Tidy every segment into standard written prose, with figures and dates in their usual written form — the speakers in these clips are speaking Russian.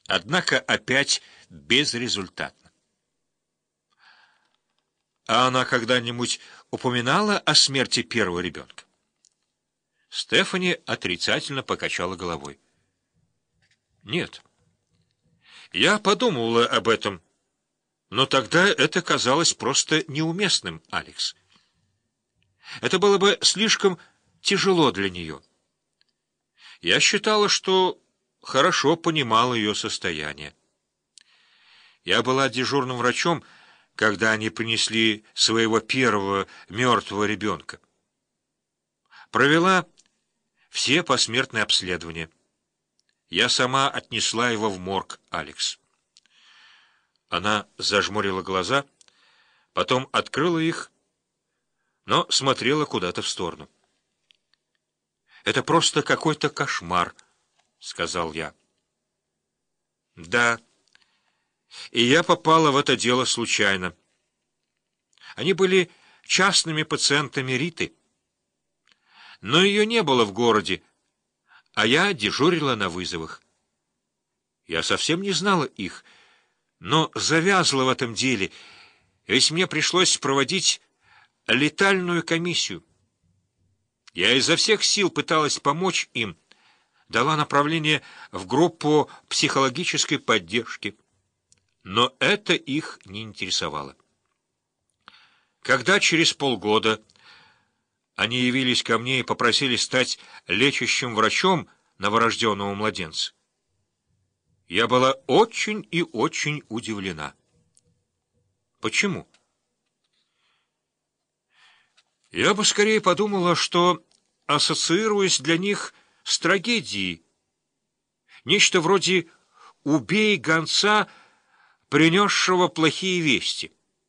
Однако опять безрезультатно. А она когда-нибудь упоминала о смерти первого ребенка? Стефани отрицательно покачала головой. Нет. Я подумывала об этом, но тогда это казалось просто неуместным, Алекс. Это было бы слишком тяжело для нее. Я считала, что хорошо понимал ее состояние. Я была дежурным врачом, когда они принесли своего первого мертвого ребенка. Провела все посмертные обследования. Я сама отнесла его в морг, Алекс. Она зажмурила глаза, потом открыла их, но смотрела куда-то в сторону. «Это просто какой-то кошмар», — сказал я. «Да, и я попала в это дело случайно. Они были частными пациентами Риты. Но ее не было в городе, а я дежурила на вызовах. Я совсем не знала их, но завязла в этом деле, ведь мне пришлось проводить летальную комиссию. Я изо всех сил пыталась помочь им, дала направление в группу психологической поддержки, но это их не интересовало. Когда через полгода они явились ко мне и попросили стать лечащим врачом новорожденного младенца, я была очень и очень удивлена. Почему? Я бы скорее подумала, что ассоциируюсь для них с трагедией, нечто вроде «убей гонца, принесшего плохие вести».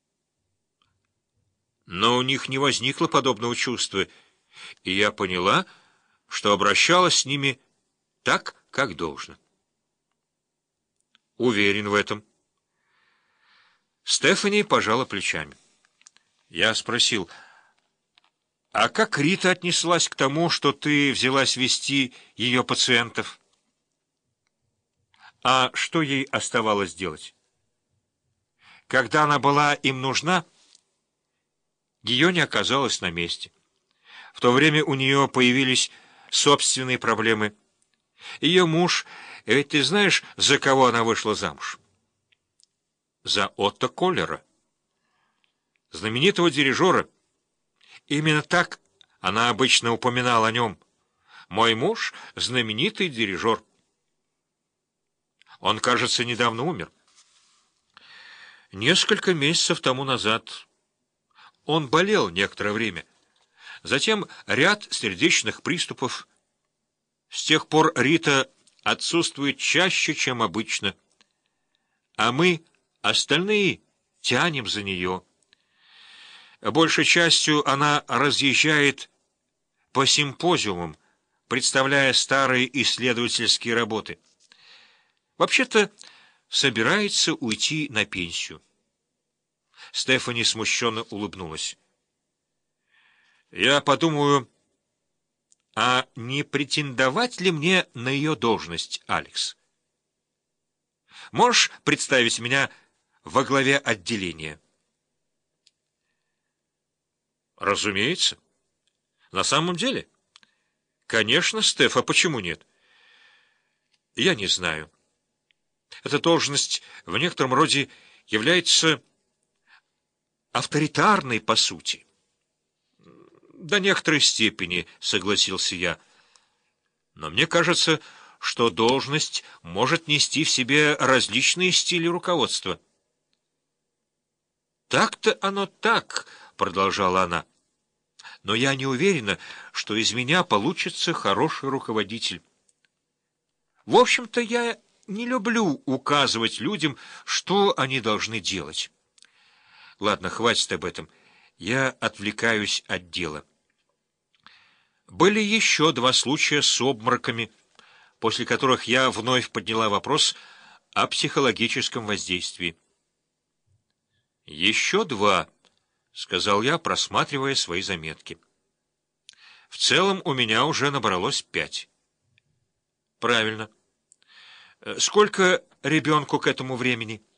Но у них не возникло подобного чувства, и я поняла, что обращалась с ними так, как должно. Уверен в этом. Стефани пожала плечами. Я спросил: «А как Рита отнеслась к тому, что ты взялась вести ее пациентов?» «А что ей оставалось делать? Когда она была им нужна, ее не оказалось на месте. В то время у нее появились собственные проблемы. Ее муж, ведь ты знаешь, за кого она вышла замуж?» «За Отто Коллера, знаменитого дирижера. Именно так она обычно упоминала о нем. Мой муж — знаменитый дирижер. Он, кажется, недавно умер. Несколько месяцев тому назад. Он болел некоторое время. Затем ряд сердечных приступов. С тех пор Рита отсутствует чаще, чем обычно. А мы, остальные, тянем за нее. Большей частью она разъезжает по симпозиумам, представляя старые исследовательские работы. Вообще-то собирается уйти на пенсию. Стефани смущенно улыбнулась. Я подумаю, а не претендовать ли мне на ее должность, Алекс? Можешь представить меня во главе отделения? Разумеется. На самом деле? Конечно, Стеф, а почему нет? Я не знаю. Эта должность в некотором роде является авторитарной по сути. До некоторой степени, согласился я. Но мне кажется, что должность может нести в себе различные стили руководства. «Так-то оно так», — продолжала она. «Но я не уверена, что из меня получится хороший руководитель. В общем-то, я не люблю указывать людям, что они должны делать. Ладно, хватит об этом. Я отвлекаюсь от дела. Были еще 2 случая с обмороками, после которых я вновь подняла вопрос о психологическом воздействии. «Еще 2», — сказал я, просматривая свои заметки. «В целом у меня уже набралось 5». «Правильно. Сколько ребенку к этому времени.